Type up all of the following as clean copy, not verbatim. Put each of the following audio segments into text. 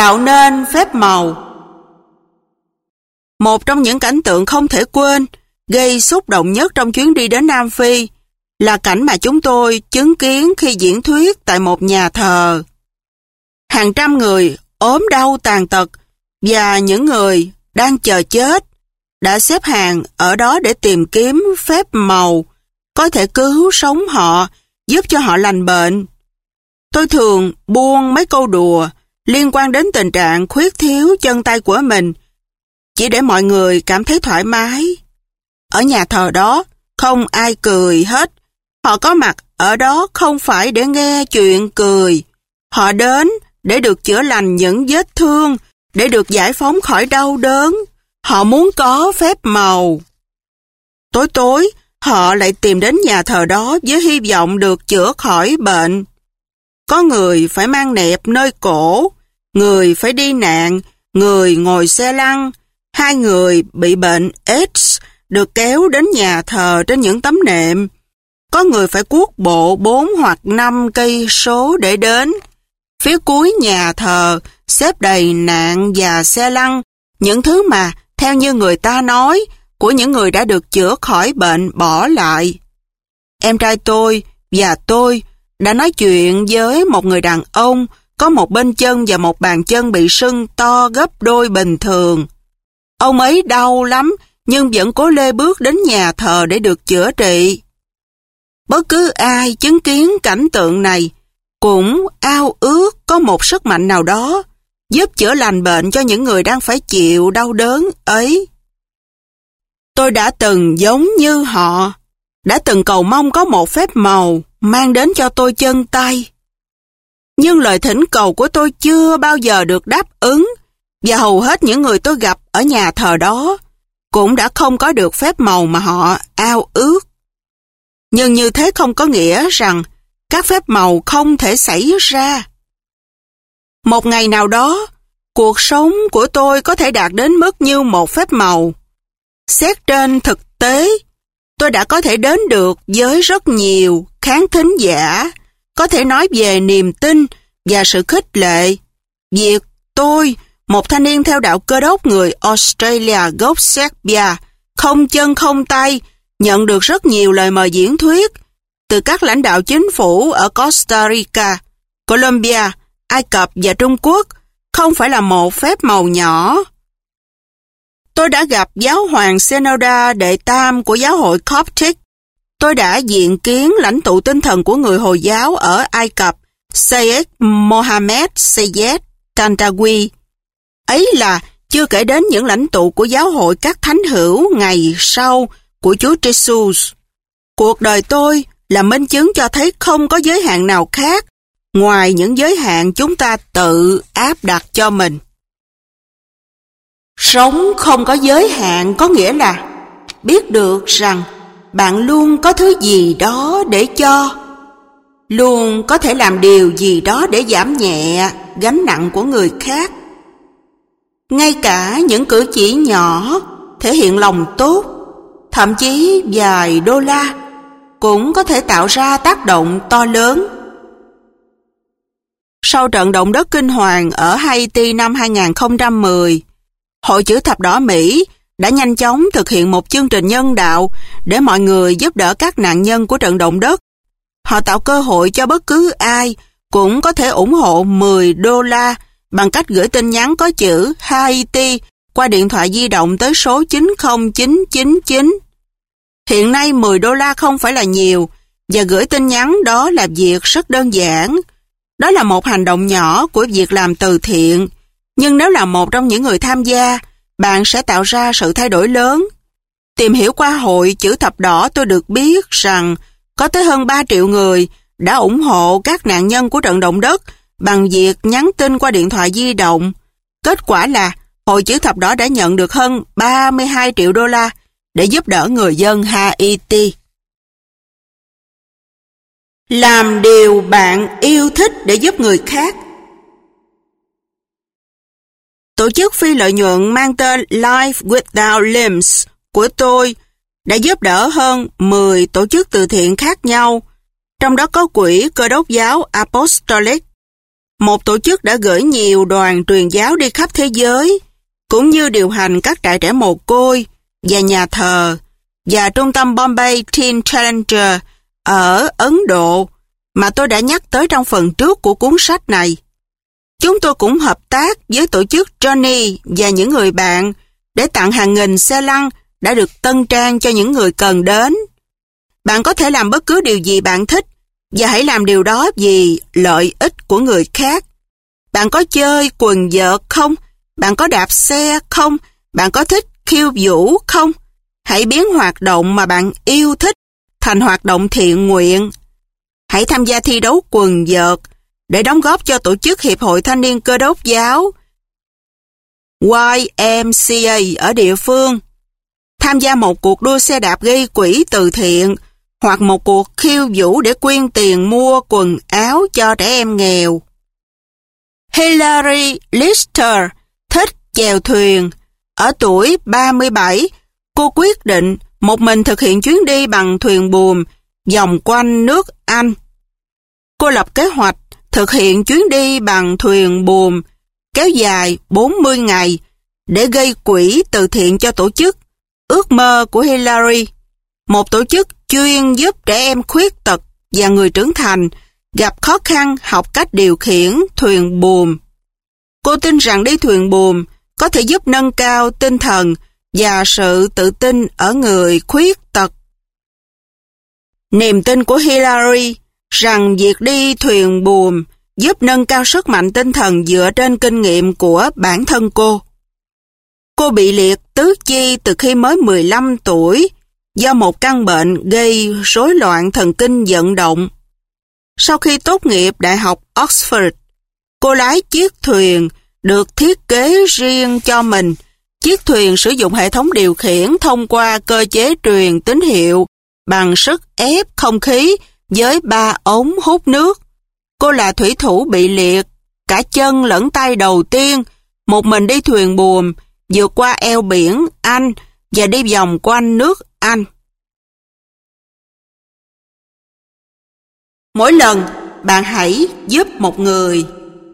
tạo nên phép màu. Một trong những cảnh tượng không thể quên, gây xúc động nhất trong chuyến đi đến Nam Phi là cảnh mà chúng tôi chứng kiến khi diễn thuyết tại một nhà thờ. Hàng trăm người ốm đau tàn tật và những người đang chờ chết đã xếp hàng ở đó để tìm kiếm phép màu có thể cứu sống họ, giúp cho họ lành bệnh. Tôi thường buông mấy câu đùa liên quan đến tình trạng khuyết thiếu chân tay của mình, chỉ để mọi người cảm thấy thoải mái. Ở nhà thờ đó, không ai cười hết. Họ có mặt ở đó không phải để nghe chuyện cười. Họ đến để được chữa lành những vết thương, để được giải phóng khỏi đau đớn. Họ muốn có phép màu. Tối tối, họ lại tìm đến nhà thờ đó với hy vọng được chữa khỏi bệnh. Có người phải mang nẹp nơi cổ, người phải đi nạn, người ngồi xe lăn. 2 người bị bệnh AIDS được kéo đến nhà thờ trên những tấm nệm. Có người phải cuốc bộ 4 hoặc 5 cây số để đến. Phía cuối nhà thờ xếp đầy nạn và xe lăn, những thứ mà, theo như người ta nói, của những người đã được chữa khỏi bệnh bỏ lại. Em trai tôi và tôi đã nói chuyện với một người đàn ông có một bên chân và một bàn chân bị sưng to gấp đôi bình thường. Ông ấy đau lắm nhưng vẫn cố lê bước đến nhà thờ để được chữa trị. Bất cứ ai chứng kiến cảnh tượng này cũng ao ước có một sức mạnh nào đó giúp chữa lành bệnh cho những người đang phải chịu đau đớn ấy. Tôi đã từng giống như họ, đã từng cầu mong có một phép màu mang đến cho tôi chân tay. Nhưng lời thỉnh cầu của tôi chưa bao giờ được đáp ứng, và hầu hết những người tôi gặp ở nhà thờ đó cũng đã không có được phép màu mà họ ao ước. Nhưng như thế không có nghĩa rằng các phép màu không thể xảy ra. Một ngày nào đó, cuộc sống của tôi có thể đạt đến mức như một phép màu. Xét trên thực tế, tôi đã có thể đến được với rất nhiều khán thính giả, có thể nói về niềm tin và sự khích lệ. Việc tôi, một thanh niên theo đạo Cơ đốc người Australia gốc Serbia, không chân không tay, nhận được rất nhiều lời mời diễn thuyết từ các lãnh đạo chính phủ ở Costa Rica, Colombia, Ai Cập và Trung Quốc, không phải là một phép màu nhỏ. Tôi đã gặp giáo hoàng Senoda đệ tam của giáo hội Coptic. Tôi đã diện kiến lãnh tụ tinh thần của người Hồi giáo ở Ai Cập, Sheikh Mohammed Seyed Tantawi. Ấy là chưa kể đến những lãnh tụ của giáo hội các thánh hữu ngày sau của Chúa Jesus. Cuộc đời tôi là minh chứng cho thấy không có giới hạn nào khác ngoài những giới hạn chúng ta tự áp đặt cho mình. Sống không có giới hạn có nghĩa là biết được rằng bạn luôn có thứ gì đó để cho, luôn có thể làm điều gì đó để giảm nhẹ gánh nặng của người khác. Ngay cả những cử chỉ nhỏ thể hiện lòng tốt, thậm chí vài đô la cũng có thể tạo ra tác động to lớn. Sau trận động đất kinh hoàng ở Haiti năm 2010, Hội Chữ Thập Đỏ Mỹ đã nhanh chóng thực hiện một chương trình nhân đạo để mọi người giúp đỡ các nạn nhân của trận động đất. Họ tạo cơ hội cho bất cứ ai cũng có thể ủng hộ 10 đô la bằng cách gửi tin nhắn có chữ Haiti qua điện thoại di động tới số 90999. Hiện nay 10 đô la không phải là nhiều, và gửi tin nhắn đó là việc rất đơn giản. Đó là một hành động nhỏ của việc làm từ thiện, nhưng nếu là một trong những người tham gia, bạn sẽ tạo ra sự thay đổi lớn. Tìm hiểu qua Hội Chữ Thập Đỏ, tôi được biết rằng có tới hơn 3 triệu người đã ủng hộ các nạn nhân của trận động đất bằng việc nhắn tin qua điện thoại di động. Kết quả là Hội Chữ Thập Đỏ đã nhận được hơn 32 triệu đô la để giúp đỡ người dân Haiti. Làm điều bạn yêu thích để giúp người khác. Tổ chức phi lợi nhuận mang tên Life Without Limbs của tôi đã giúp đỡ hơn 10 tổ chức từ thiện khác nhau, trong đó có quỹ Cơ đốc giáo Apostolic. một tổ chức đã gửi nhiều đoàn truyền giáo đi khắp thế giới, cũng như điều hành các trại trẻ mồ côi và nhà thờ, và trung tâm Bombay Teen Challenger ở Ấn Độ mà tôi đã nhắc tới trong phần trước của cuốn sách này. Chúng tôi cũng hợp tác với tổ chức Johnny và những người bạn để tặng hàng nghìn xe lăn đã được tân trang cho những người cần đến. Bạn có thể làm bất cứ điều gì bạn thích và hãy làm điều đó vì lợi ích của người khác. Bạn có chơi quần vợt không? Bạn có đạp xe không? Bạn có thích khiêu vũ không? Hãy biến hoạt động mà bạn yêu thích thành hoạt động thiện nguyện. Hãy tham gia thi đấu quần vợt để đóng góp cho tổ chức Hiệp hội Thanh niên Cơ đốc giáo YMCA ở địa phương. Tham gia một cuộc đua xe đạp gây quỹ từ thiện hoặc một cuộc khiêu vũ để quyên tiền mua quần áo cho trẻ em nghèo. Hillary Lister thích chèo thuyền. Ở tuổi 37, cô quyết định một mình thực hiện chuyến đi bằng thuyền buồm vòng quanh nước Anh. Cô lập kế hoạch thực hiện chuyến đi bằng thuyền buồm kéo dài 40 ngày để gây quỹ từ thiện cho tổ chức Ước mơ của Hillary, một tổ chức chuyên giúp trẻ em khuyết tật và người trưởng thành gặp khó khăn học cách điều khiển thuyền buồm. Cô tin rằng đi thuyền buồm có thể giúp nâng cao tinh thần và sự tự tin ở người khuyết tật. Niềm tin của Hillary rằng việc đi thuyền buồm giúp nâng cao sức mạnh tinh thần dựa trên kinh nghiệm của bản thân cô. Cô bị liệt tứ chi từ khi mới 15 tuổi do một căn bệnh gây rối loạn thần kinh vận động. Sau khi tốt nghiệp Đại học Oxford, cô lái chiếc thuyền được thiết kế riêng cho mình. Chiếc thuyền sử dụng hệ thống điều khiển thông qua cơ chế truyền tín hiệu bằng sức ép không khí với 3 ống hút nước. Cô là thủy thủ bị liệt cả chân lẫn tay đầu tiên, một mình đi thuyền buồm vượt qua eo biển Anh và đi vòng quanh nước Anh. Mỗi lần bạn hãy giúp một người.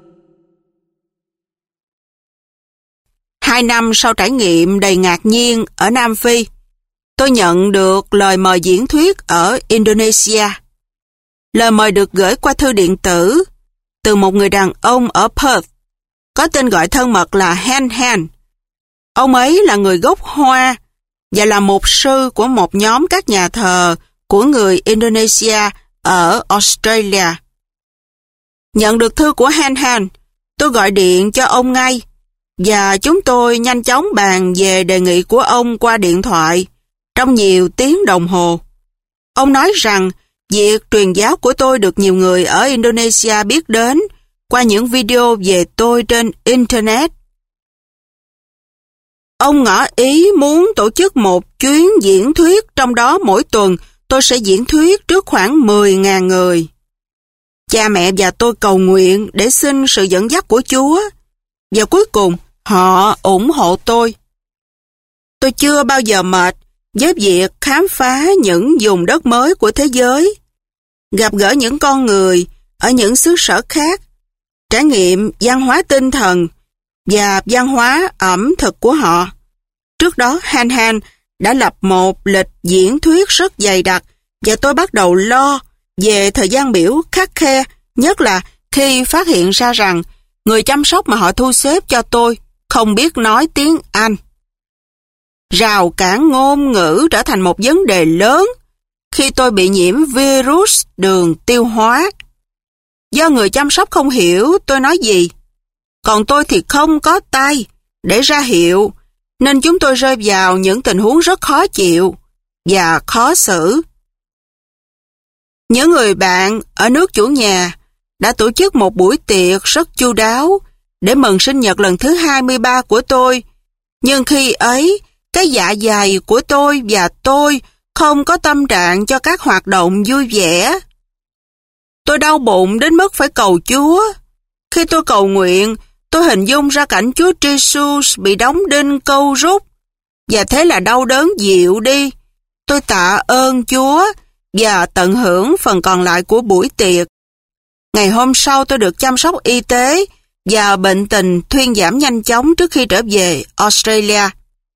2 năm sau trải nghiệm đầy ngạc nhiên ở Nam Phi, tôi nhận được lời mời diễn thuyết ở Indonesia. Lời mời được gửi qua thư điện tử từ một người đàn ông ở Perth, có tên gọi thân mật là Han Han. Ông ấy là người gốc Hoa và là mục sư của một nhóm các nhà thờ của người Indonesia ở Australia. Nhận được thư của Han Han, tôi gọi điện cho ông ngay và chúng tôi nhanh chóng bàn về đề nghị của ông qua điện thoại trong nhiều tiếng đồng hồ. Ông nói rằng việc truyền giáo của tôi được nhiều người ở Indonesia biết đến qua những video về tôi trên Internet. Ông ngỏ ý muốn tổ chức một chuyến diễn thuyết, trong đó mỗi tuần tôi sẽ diễn thuyết trước khoảng 10.000 người. Cha mẹ và tôi cầu nguyện để xin sự dẫn dắt của Chúa, và cuối cùng họ ủng hộ tôi. Tôi chưa bao giờ mệt với việc khám phá những vùng đất mới của thế giới, gặp gỡ những con người ở những xứ sở khác, trải nghiệm văn hóa tinh thần và văn hóa ẩm thực của họ. Trước đó, Han Han đã lập một lịch diễn thuyết rất dày đặc và tôi bắt đầu lo về thời gian biểu khắt khe, nhất là khi phát hiện ra rằng người chăm sóc mà họ thu xếp cho tôi không biết nói tiếng Anh. Rào cản ngôn ngữ trở thành một vấn đề lớn khi tôi bị nhiễm virus đường tiêu hóa. Do người chăm sóc không hiểu tôi nói gì, còn tôi thì không có tay để ra hiệu, nên chúng tôi rơi vào những tình huống rất khó chịu và khó xử. Những người bạn ở nước chủ nhà đã tổ chức một buổi tiệc rất chu đáo để mừng sinh nhật lần thứ 23 của tôi, nhưng khi ấy, cái dạ dày của tôi và tôi không có tâm trạng cho các hoạt động vui vẻ. Tôi đau bụng đến mức phải cầu Chúa. Khi tôi cầu nguyện, tôi hình dung ra cảnh Chúa Jesus bị đóng đinh câu rút, và thế là đau đớn dịu đi. Tôi tạ ơn Chúa và tận hưởng phần còn lại của buổi tiệc. Ngày hôm sau tôi được chăm sóc y tế và bệnh tình thuyên giảm nhanh chóng trước khi trở về Australia.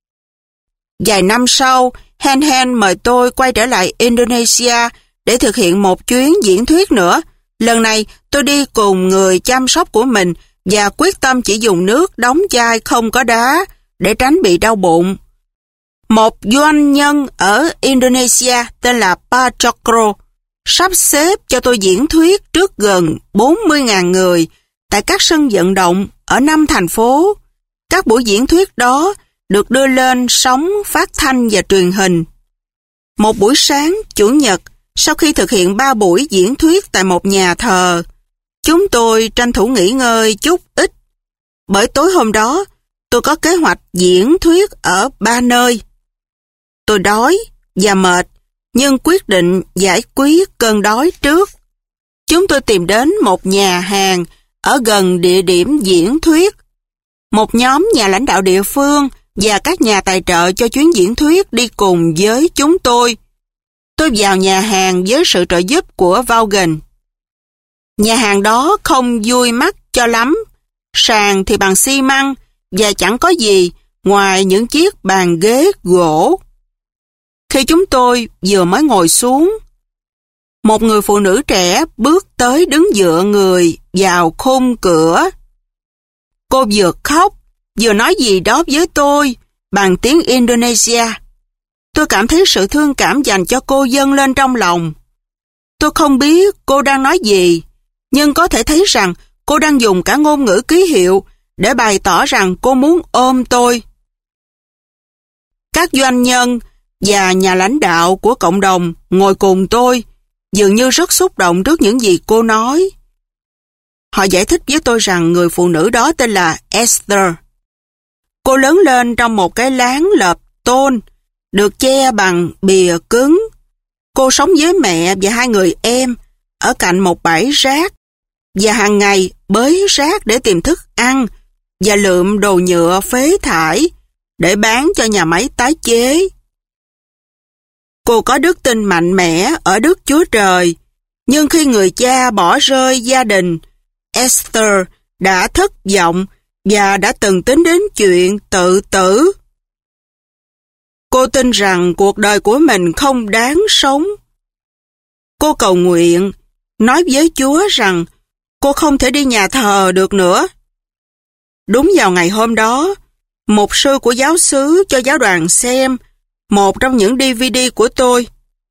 Vài năm sau, Hen Hen mời tôi quay trở lại Indonesia để thực hiện một chuyến diễn thuyết nữa. Lần này, tôi đi cùng người chăm sóc của mình và quyết tâm chỉ dùng nước đóng chai không có đá để tránh bị đau bụng. Một doanh nhân ở Indonesia tên là Pa Chokro sắp xếp cho tôi diễn thuyết trước gần 40.000 người tại các sân vận động ở 5 thành phố. Các buổi diễn thuyết đó được đưa lên sóng phát thanh và truyền hình. Một buổi sáng Chủ nhật, sau khi thực hiện 3 buổi diễn thuyết tại một nhà thờ, chúng tôi tranh thủ nghỉ ngơi chút ít. Bởi tối hôm đó, tôi có kế hoạch diễn thuyết ở 3 nơi. Tôi đói và mệt, nhưng quyết định giải quyết cơn đói trước. Chúng tôi tìm đến một nhà hàng ở gần địa điểm diễn thuyết. Một nhóm nhà lãnh đạo địa phương và các nhà tài trợ cho chuyến diễn thuyết đi cùng với chúng tôi. Tôi vào nhà hàng với sự trợ giúp của Vaughan. Nhà hàng đó không vui mắt cho lắm. Sàn thì bằng xi măng và chẳng có gì ngoài những chiếc bàn ghế gỗ. Khi chúng tôi vừa mới ngồi xuống, một người phụ nữ trẻ bước tới đứng dựa người vào khung cửa. Cô vừa khóc, vừa nói gì đó với tôi bằng tiếng Indonesia. Tôi cảm thấy sự thương cảm dành cho cô dâng lên trong lòng. Tôi không biết cô đang nói gì, nhưng có thể thấy rằng cô đang dùng cả ngôn ngữ ký hiệu để bày tỏ rằng cô muốn ôm tôi. Các doanh nhân và nhà lãnh đạo của cộng đồng ngồi cùng tôi, dường như rất xúc động trước những gì cô nói. Họ giải thích với tôi rằng người phụ nữ đó tên là Esther. Cô lớn lên trong một cái lán lợp tôn, được che bằng bìa cứng. Cô sống với mẹ và 2 người em ở cạnh một bãi rác, và hàng ngày bới rác để tìm thức ăn và lượm đồ nhựa phế thải để bán cho nhà máy tái chế. Cô có đức tin mạnh mẽ ở Đức Chúa Trời, nhưng khi người cha bỏ rơi gia đình, Esther đã thất vọng và đã từng tính đến chuyện tự tử. Cô tin rằng cuộc đời của mình không đáng sống. Cô cầu nguyện, nói với Chúa rằng cô không thể đi nhà thờ được nữa. Đúng vào ngày hôm đó, mục sư của giáo xứ cho giáo đoàn xem một trong những DVD của tôi.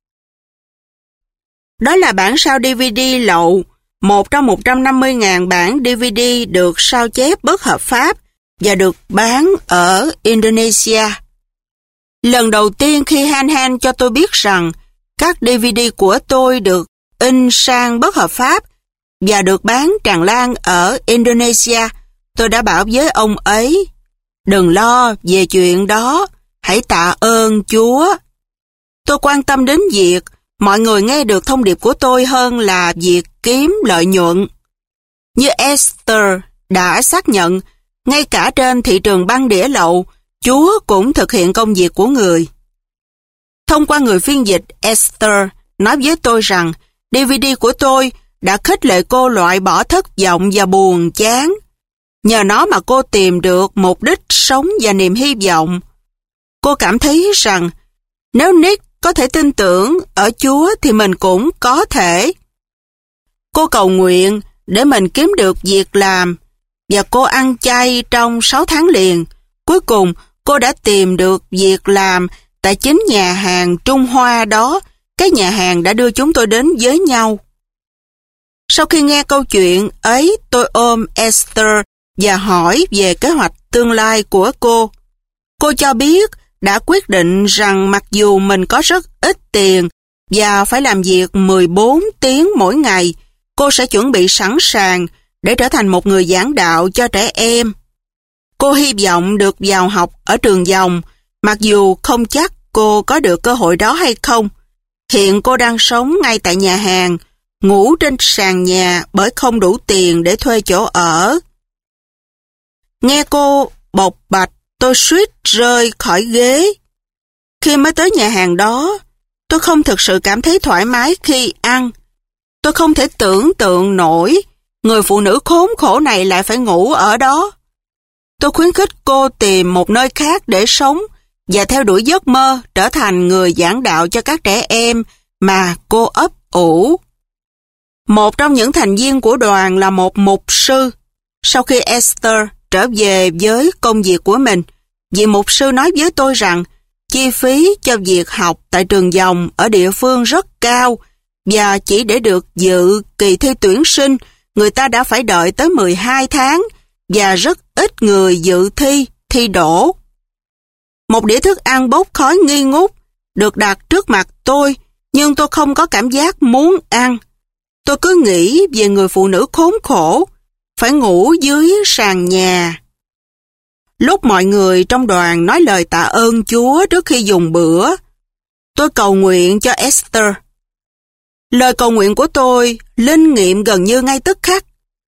Đó là bản sao DVD lậu, một trong 150.000 bản DVD được sao chép bất hợp pháp và được bán ở Indonesia. Lần đầu tiên khi Han Han cho tôi biết rằng các DVD của tôi được in sang bất hợp pháp và được bán tràn lan ở Indonesia, tôi đã bảo với ông ấy, đừng lo về chuyện đó, hãy tạ ơn Chúa. Tôi quan tâm đến việc mọi người nghe được thông điệp của tôi hơn là việc kiếm lợi nhuận. Như Esther đã xác nhận, ngay cả trên thị trường băng đĩa lậu, Chúa cũng thực hiện công việc của người. Thông qua người phiên dịch, Esther nói với tôi rằng DVD của tôi đã khích lệ cô loại bỏ thất vọng và buồn chán. Nhờ nó mà cô tìm được mục đích sống và niềm hy vọng. Cô cảm thấy rằng nếu Nick có thể tin tưởng ở Chúa thì mình cũng có thể. Cô cầu nguyện để mình kiếm được việc làm và cô ăn chay trong 6 tháng liền. Cuối cùng cô đã tìm được việc làm tại chính nhà hàng Trung Hoa đó, cái nhà hàng đã đưa chúng tôi đến với nhau. Sau khi nghe câu chuyện ấy, tôi ôm Esther và hỏi về kế hoạch tương lai của cô. Cô cho biết đã quyết định rằng mặc dù mình có rất ít tiền và phải làm việc 14 tiếng mỗi ngày, cô sẽ chuẩn bị sẵn sàng để trở thành một người giảng đạo cho trẻ em. Cô hy vọng được vào học ở trường dòng, mặc dù không chắc cô có được cơ hội đó hay không. Hiện cô đang sống ngay tại nhà hàng, ngủ trên sàn nhà bởi không đủ tiền để thuê chỗ ở. Nghe cô bộc bạch, tôi suýt rơi khỏi ghế. Khi mới tới nhà hàng đó, tôi không thực sự cảm thấy thoải mái khi ăn. Tôi không thể tưởng tượng nổi người phụ nữ khốn khổ này lại phải ngủ ở đó. Tôi khuyến khích cô tìm một nơi khác để sống và theo đuổi giấc mơ trở thành người giảng đạo cho các trẻ em mà cô ấp ủ. Một trong những thành viên của đoàn là một mục sư. Sau khi Esther trở về với công việc của mình, vị mục sư nói với tôi rằng chi phí cho việc học tại trường dòng ở địa phương rất cao và chỉ để được dự kỳ thi tuyển sinh, người ta đã phải đợi tới 12 tháng và rất ít người dự thi đỗ. Một đĩa thức ăn bốc khói nghi ngút được đặt trước mặt tôi, nhưng tôi không có cảm giác muốn ăn. Tôi cứ nghĩ về người phụ nữ khốn khổ, phải ngủ dưới sàn nhà. Lúc mọi người trong đoàn nói lời tạ ơn Chúa trước khi dùng bữa, tôi cầu nguyện cho Esther. Lời cầu nguyện của tôi linh nghiệm gần như ngay tức khắc.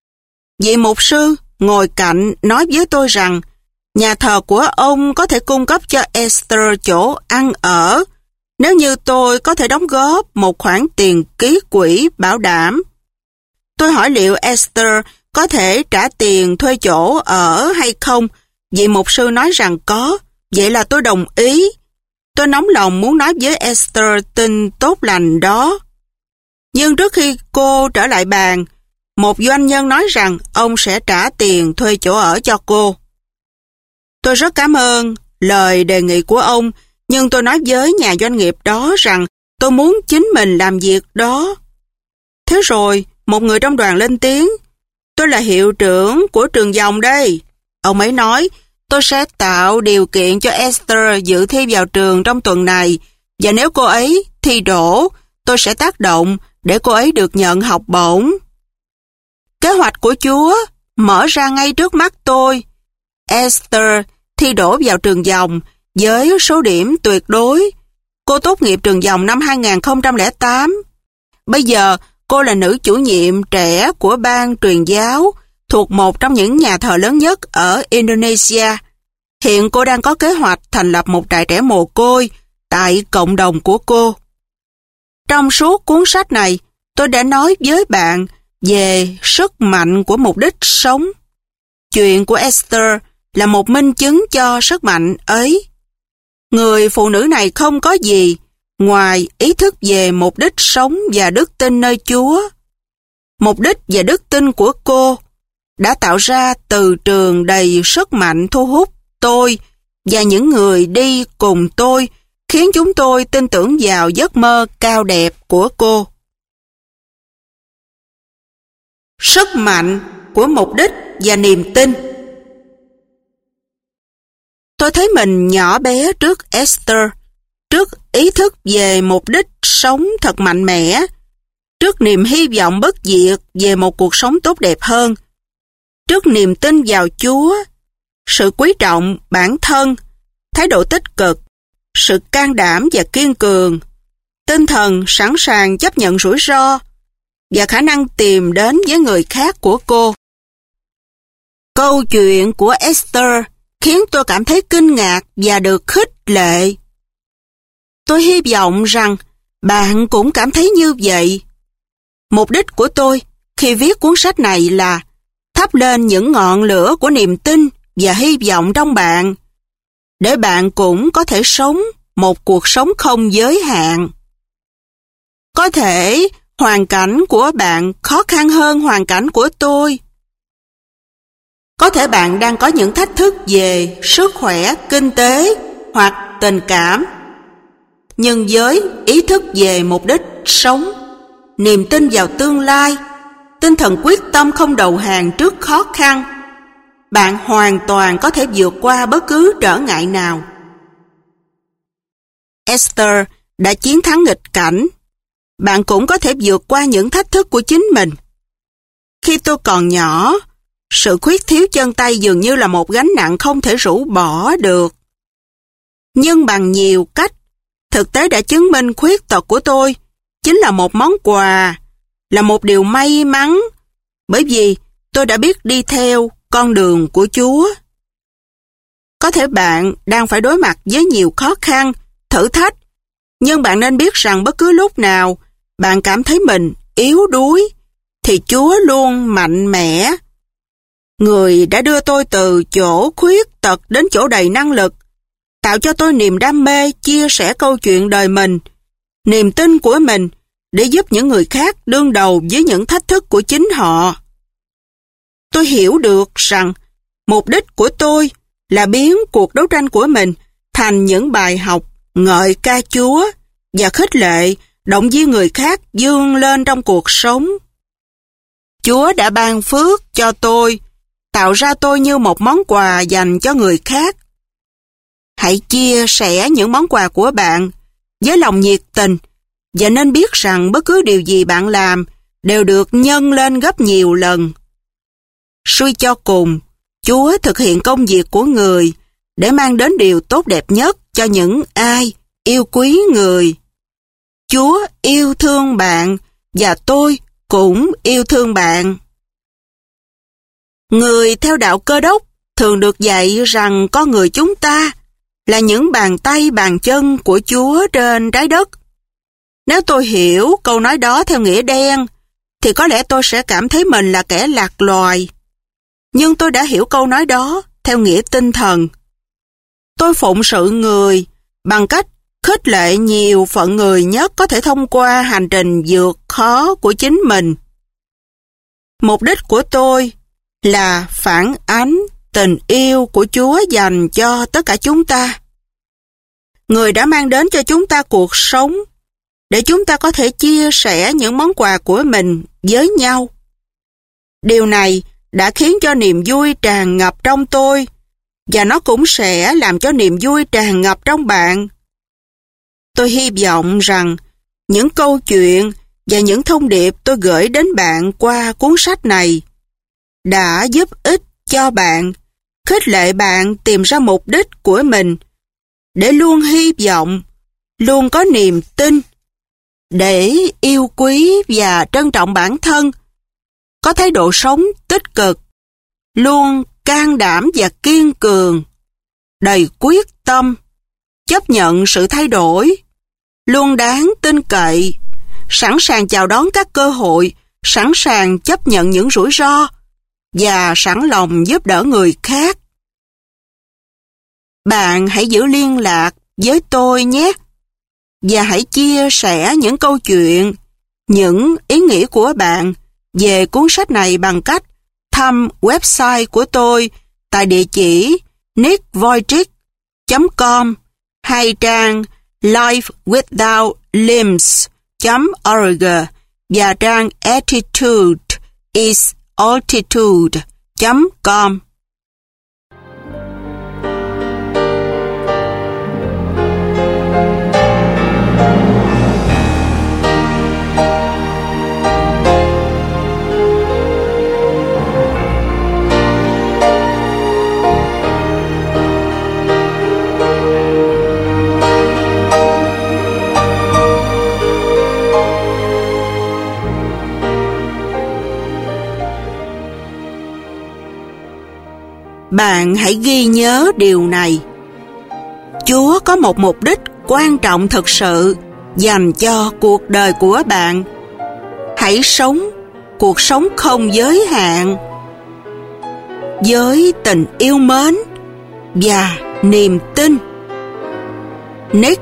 Vị mục sư ngồi cạnh nói với tôi rằng nhà thờ của ông có thể cung cấp cho Esther chỗ ăn ở nếu như tôi có thể đóng góp một khoản tiền ký quỹ bảo đảm. Tôi hỏi liệu Esther có thể trả tiền thuê chỗ ở hay không. Vị mục sư nói rằng có, vậy là tôi đồng ý. Tôi nóng lòng muốn nói với Esther tin tốt lành đó. Nhưng trước khi cô trở lại bàn, một doanh nhân nói rằng ông sẽ trả tiền thuê chỗ ở cho cô. Tôi rất cảm ơn lời đề nghị của ông, nhưng tôi nói với nhà doanh nghiệp đó rằng tôi muốn chính mình làm việc đó. Thế rồi, một người trong đoàn lên tiếng, tôi là hiệu trưởng của trường dòng đây. Ông ấy nói, tôi sẽ tạo điều kiện cho Esther dự thi vào trường trong tuần này, và nếu cô ấy thi đỗ, tôi sẽ tác động để cô ấy được nhận học bổng. Kế hoạch của Chúa mở ra ngay trước mắt tôi. Esther thi đỗ vào trường dòng với số điểm tuyệt đối. Cô tốt nghiệp trường dòng năm 2008. Bây giờ, cô là nữ chủ nhiệm trẻ của ban truyền giáo thuộc một trong những nhà thờ lớn nhất ở Indonesia. Hiện cô đang có kế hoạch thành lập một trại trẻ mồ côi tại cộng đồng của cô. Trong suốt cuốn sách này, tôi đã nói với bạn về sức mạnh của mục đích sống. Chuyện của Esther là một minh chứng cho sức mạnh ấy. Người phụ nữ này không có gì ngoài ý thức về mục đích sống và đức tin nơi Chúa. Mục đích và đức tin của cô đã tạo ra từ trường đầy sức mạnh thu hút tôi và những người đi cùng tôi, khiến chúng tôi tin tưởng vào giấc mơ cao đẹp của cô. Sức mạnh của mục đích và niềm tin. Tôi thấy mình nhỏ bé trước Esther, trước ý thức về mục đích sống thật mạnh mẽ, trước niềm hy vọng bất diệt về một cuộc sống tốt đẹp hơn, trước niềm tin vào Chúa, sự quý trọng bản thân, thái độ tích cực, sự can đảm và kiên cường, tinh thần sẵn sàng chấp nhận rủi ro và khả năng tìm đến với người khác của cô. Câu chuyện của Esther khiến tôi cảm thấy kinh ngạc và được khích lệ. Tôi hy vọng rằng bạn cũng cảm thấy như vậy. Mục đích của tôi khi viết cuốn sách này là thắp lên những ngọn lửa của niềm tin và hy vọng trong bạn, để bạn cũng có thể sống một cuộc sống không giới hạn. Có thể hoàn cảnh của bạn khó khăn hơn hoàn cảnh của tôi. Có thể bạn đang có những thách thức về sức khỏe, kinh tế hoặc tình cảm. Nhưng với ý thức về mục đích sống, niềm tin vào tương lai, tinh thần quyết tâm không đầu hàng trước khó khăn, bạn hoàn toàn có thể vượt qua bất cứ trở ngại nào. Esther đã chiến thắng nghịch cảnh. Bạn cũng có thể vượt qua những thách thức của chính mình. Khi tôi còn nhỏ, sự khuyết thiếu chân tay dường như là một gánh nặng không thể rũ bỏ được. Nhưng bằng nhiều cách, thực tế đã chứng minh khuyết tật của tôi chính là một món quà, là một điều may mắn, bởi vì tôi đã biết đi theo con đường của Chúa. Có thể bạn đang phải đối mặt với nhiều khó khăn, thử thách, nhưng bạn nên biết rằng bất cứ lúc nào bạn cảm thấy mình yếu đuối, thì Chúa luôn mạnh mẽ. Người đã đưa tôi từ chỗ khuyết tật đến chỗ đầy năng lực, tạo cho tôi niềm đam mê chia sẻ câu chuyện đời mình, niềm tin của mình để giúp những người khác đương đầu với những thách thức của chính họ. Tôi hiểu được rằng mục đích của tôi là biến cuộc đấu tranh của mình thành những bài học ngợi ca Chúa và khích lệ, động viên người khác vươn lên trong cuộc sống. Chúa đã ban phước cho tôi, tạo ra tôi như một món quà dành cho người khác. Hãy chia sẻ những món quà của bạn với lòng nhiệt tình và nên biết rằng bất cứ điều gì bạn làm đều được nhân lên gấp nhiều lần. Suy cho cùng, Chúa thực hiện công việc của người để mang đến điều tốt đẹp nhất cho những ai yêu quý người. Chúa yêu thương bạn và tôi cũng yêu thương bạn. Người theo đạo Cơ Đốc thường được dạy rằng con người chúng ta là những bàn tay bàn chân của Chúa trên trái đất. Nếu tôi hiểu câu nói đó theo nghĩa đen, thì có lẽ tôi sẽ cảm thấy mình là kẻ lạc loài. Nhưng tôi đã hiểu câu nói đó theo nghĩa tinh thần. Tôi phụng sự người bằng cách khích lệ nhiều phận người nhất có thể thông qua hành trình vượt khó của chính mình. Mục đích của tôi là phản ánh tình yêu của Chúa dành cho tất cả chúng ta. Người đã mang đến cho chúng ta cuộc sống để chúng ta có thể chia sẻ những món quà của mình với nhau. Điều này đã khiến cho niềm vui tràn ngập trong tôi và nó cũng sẽ làm cho niềm vui tràn ngập trong bạn. Tôi hy vọng rằng những câu chuyện và những thông điệp tôi gửi đến bạn qua cuốn sách này đã giúp ích cho bạn, khích lệ bạn tìm ra mục đích của mình, để luôn hy vọng, luôn có niềm tin, để yêu quý và trân trọng bản thân, có thái độ sống tích cực, luôn can đảm và kiên cường, đầy quyết tâm, chấp nhận sự thay đổi, luôn đáng tin cậy, sẵn sàng chào đón các cơ hội, sẵn sàng chấp nhận những rủi ro và sẵn lòng giúp đỡ người khác. Bạn hãy giữ liên lạc với tôi nhé, và hãy chia sẻ những câu chuyện, những ý nghĩ của bạn về cuốn sách này bằng cách thăm website của tôi tại địa chỉ nickvojcik.com hay trang lifewithoutlimbs.org và trang attitudeIsAltitude.com. Bạn hãy ghi nhớ điều này. Chúa có một mục đích quan trọng thực sự dành cho cuộc đời của bạn. Hãy sống cuộc sống không giới hạn, với tình yêu mến và niềm tin. Nick.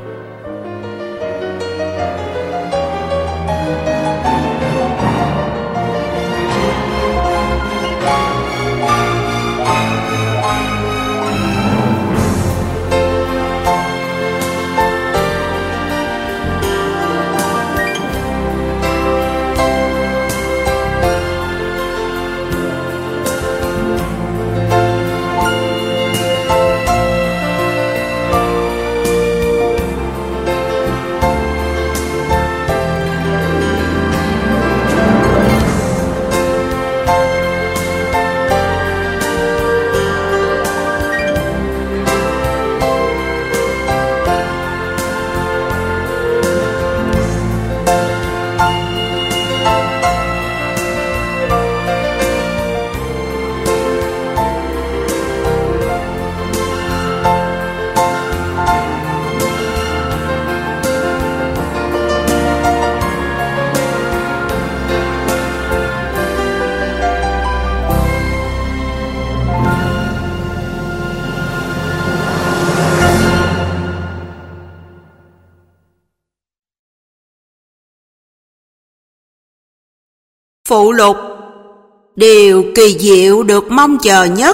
Phụ lục. Điều kỳ diệu được mong chờ nhất.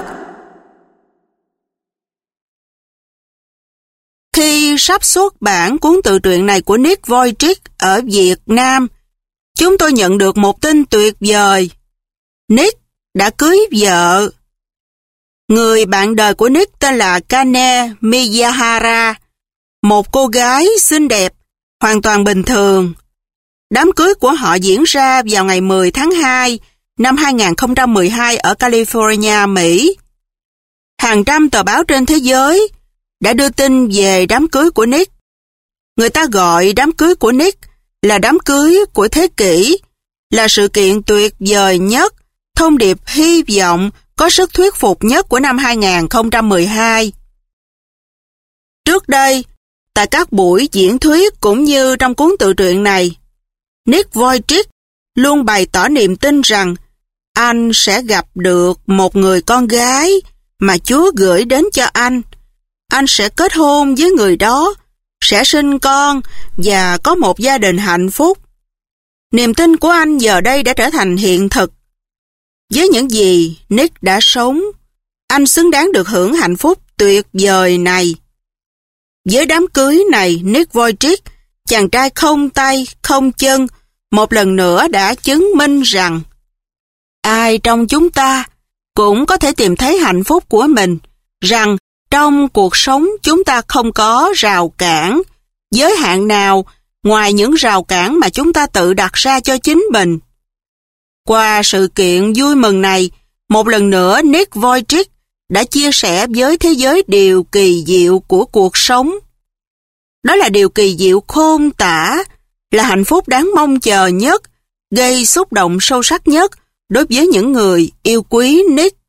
Khi sắp xuất bản cuốn tự truyện này của Nick Vujicic ở Việt Nam, chúng tôi nhận được một tin tuyệt vời. Nick đã cưới vợ. Người bạn đời của Nick tên là Kane Miyahara, một cô gái xinh đẹp, hoàn toàn bình thường. Đám cưới của họ diễn ra vào ngày 10 tháng 2 năm 2012 ở California, Mỹ. Hàng trăm tờ báo trên thế giới đã đưa tin về đám cưới của Nick. Người ta gọi đám cưới của Nick là đám cưới của thế kỷ, là sự kiện tuyệt vời nhất, thông điệp hy vọng có sức thuyết phục nhất của năm 2012. Trước đây, tại các buổi diễn thuyết cũng như trong cuốn tự truyện này, Nick Vujicic luôn bày tỏ niềm tin rằng anh sẽ gặp được một người con gái mà Chúa gửi đến cho anh. Anh sẽ kết hôn với người đó, sẽ sinh con và có một gia đình hạnh phúc. Niềm tin của anh giờ đây đã trở thành hiện thực. Với những gì Nick đã sống, anh xứng đáng được hưởng hạnh phúc tuyệt vời này. Với đám cưới này, Nick Vujicic, chàng trai không tay, không chân, một lần nữa đã chứng minh rằng ai trong chúng ta cũng có thể tìm thấy hạnh phúc của mình, rằng trong cuộc sống chúng ta không có rào cản, giới hạn nào ngoài những rào cản mà chúng ta tự đặt ra cho chính mình. Qua sự kiện vui mừng này, một lần nữa Nick Vujicic đã chia sẻ với thế giới điều kỳ diệu của cuộc sống. Đó là điều kỳ diệu khôn tả, là hạnh phúc đáng mong chờ nhất, gây xúc động sâu sắc nhất đối với những người yêu quý Nick.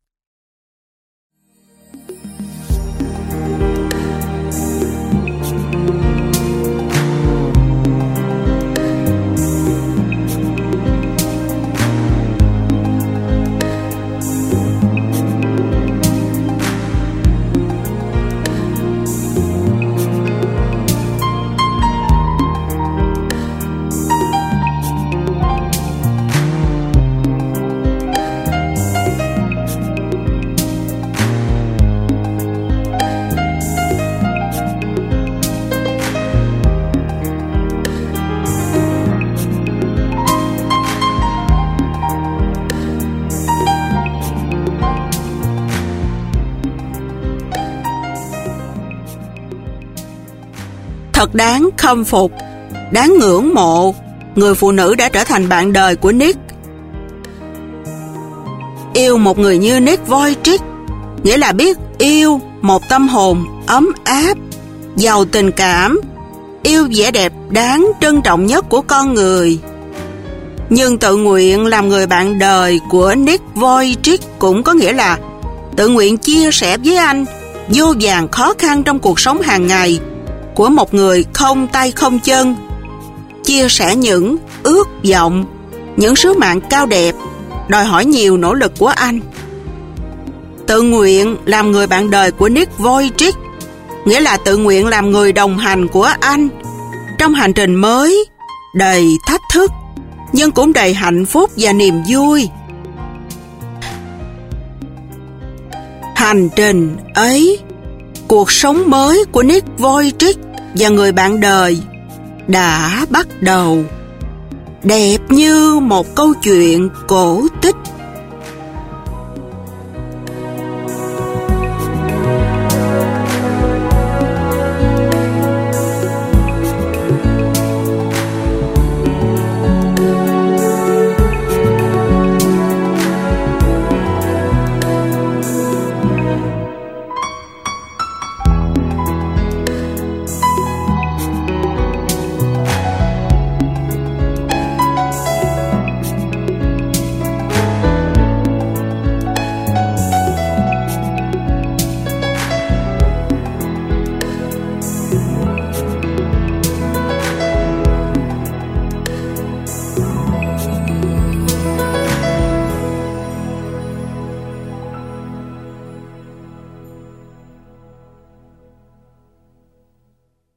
Thật đáng khâm phục, đáng ngưỡng mộ, người phụ nữ đã trở thành bạn đời của Nick. Yêu một người như Nick Vujicic nghĩa là biết yêu một tâm hồn ấm áp, giàu tình cảm, yêu vẻ đẹp đáng trân trọng nhất của con người. Nhưng tự nguyện làm người bạn đời của Nick Vujicic cũng có nghĩa là tự nguyện chia sẻ với anh vô vàn khó khăn trong cuộc sống hàng ngày của một người không tay không chân, chia sẻ những ước vọng, những sứ mạng cao đẹp, đòi hỏi nhiều nỗ lực của anh. Tự nguyện làm người bạn đời của Nick Vujicic nghĩa là tự nguyện làm người đồng hành của anh trong hành trình mới, đầy thách thức, nhưng cũng đầy hạnh phúc và niềm vui. Hành trình ấy, cuộc sống mới của Nick Vujicic và người bạn đời đã bắt đầu, đẹp như một câu chuyện cổ tích.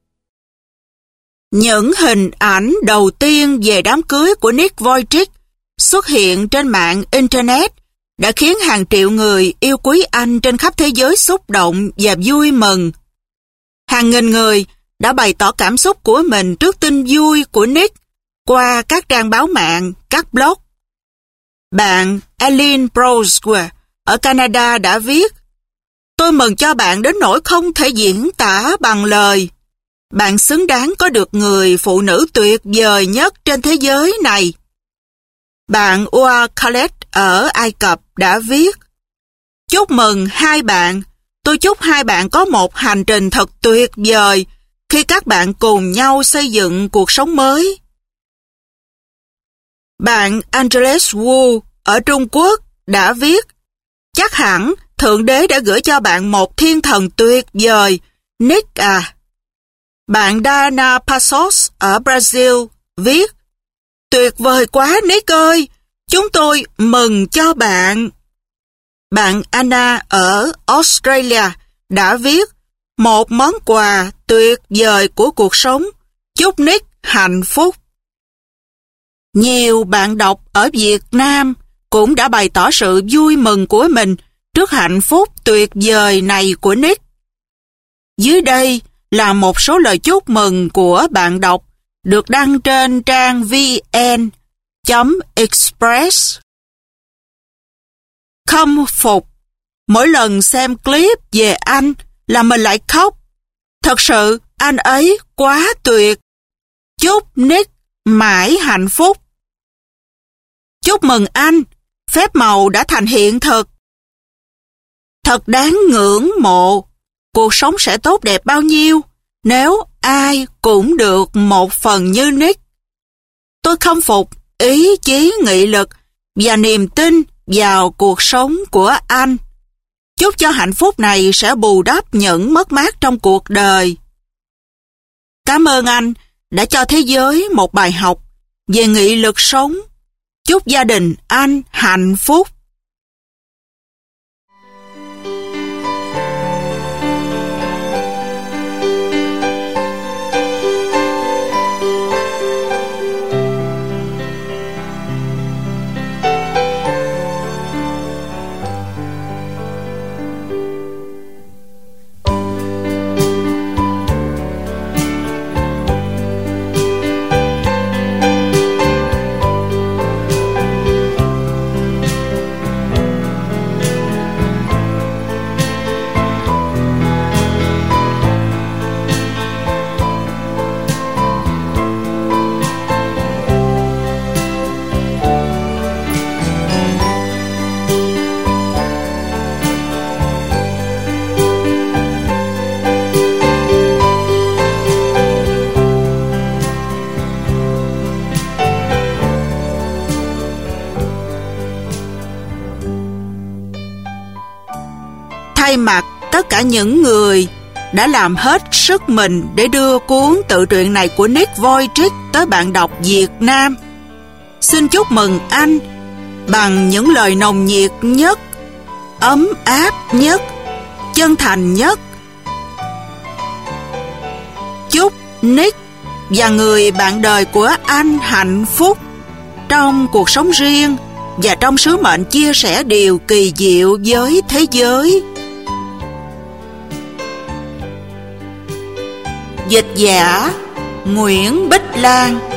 Những hình ảnh đầu tiên về đám cưới của Nick Vujicic xuất hiện trên mạng Internet đã khiến hàng triệu người yêu quý anh trên khắp thế giới xúc động và vui mừng. Hàng nghìn người đã bày tỏ cảm xúc của mình trước tin vui của Nick qua các trang báo mạng, các blog. Bạn Eileen Broswer ở Canada đã viết: "Tôi mừng cho bạn đến nỗi không thể diễn tả bằng lời. Bạn xứng đáng có được người phụ nữ tuyệt vời nhất trên thế giới này." Bạn Ua Khaled ở Ai Cập đã viết: "Chúc mừng hai bạn. Tôi chúc hai bạn có một hành trình thật tuyệt vời khi các bạn cùng nhau xây dựng cuộc sống mới." Bạn Angeles Wu ở Trung Quốc đã viết: "Chắc hẳn Thượng Đế đã gửi cho bạn một thiên thần tuyệt vời, Nick à." Bạn Dana Passos ở Brazil viết: "Tuyệt vời quá Nick ơi, chúng tôi mừng cho bạn." Bạn Anna ở Australia đã viết: "Một món quà tuyệt vời của cuộc sống, chúc Nick hạnh phúc." Nhiều bạn đọc ở Việt Nam cũng đã bày tỏ sự vui mừng của mình trước hạnh phúc tuyệt vời này của Nick. Dưới đây là một số lời chúc mừng của bạn đọc được đăng trên trang vn.express. Khâm phục. Mỗi lần xem clip về anh là mình lại khóc. Thật sự anh ấy quá tuyệt. Chúc Nick mãi hạnh phúc. Chúc mừng anh, phép màu đã thành hiện thực. Thật đáng ngưỡng mộ. Cuộc sống sẽ tốt đẹp bao nhiêu nếu ai cũng được một phần như Nick. Tôi khâm phục ý chí nghị lực và niềm tin vào cuộc sống của anh. Chúc cho hạnh phúc này sẽ bù đắp những mất mát trong cuộc đời. Cảm ơn anh đã cho thế giới một bài học về nghị lực sống. Chúc gia đình anh hạnh phúc. Thay mặt tất cả những người đã làm hết sức mình để đưa cuốn tự truyện này của Nick Vujicic tới bạn đọc Việt Nam, xin chúc mừng anh bằng những lời nồng nhiệt nhất, ấm áp nhất, chân thành nhất. Chúc Nick và người bạn đời của anh hạnh phúc trong cuộc sống riêng và trong sứ mệnh chia sẻ điều kỳ diệu với thế giới. Dịch giả Nguyễn Bích Lan.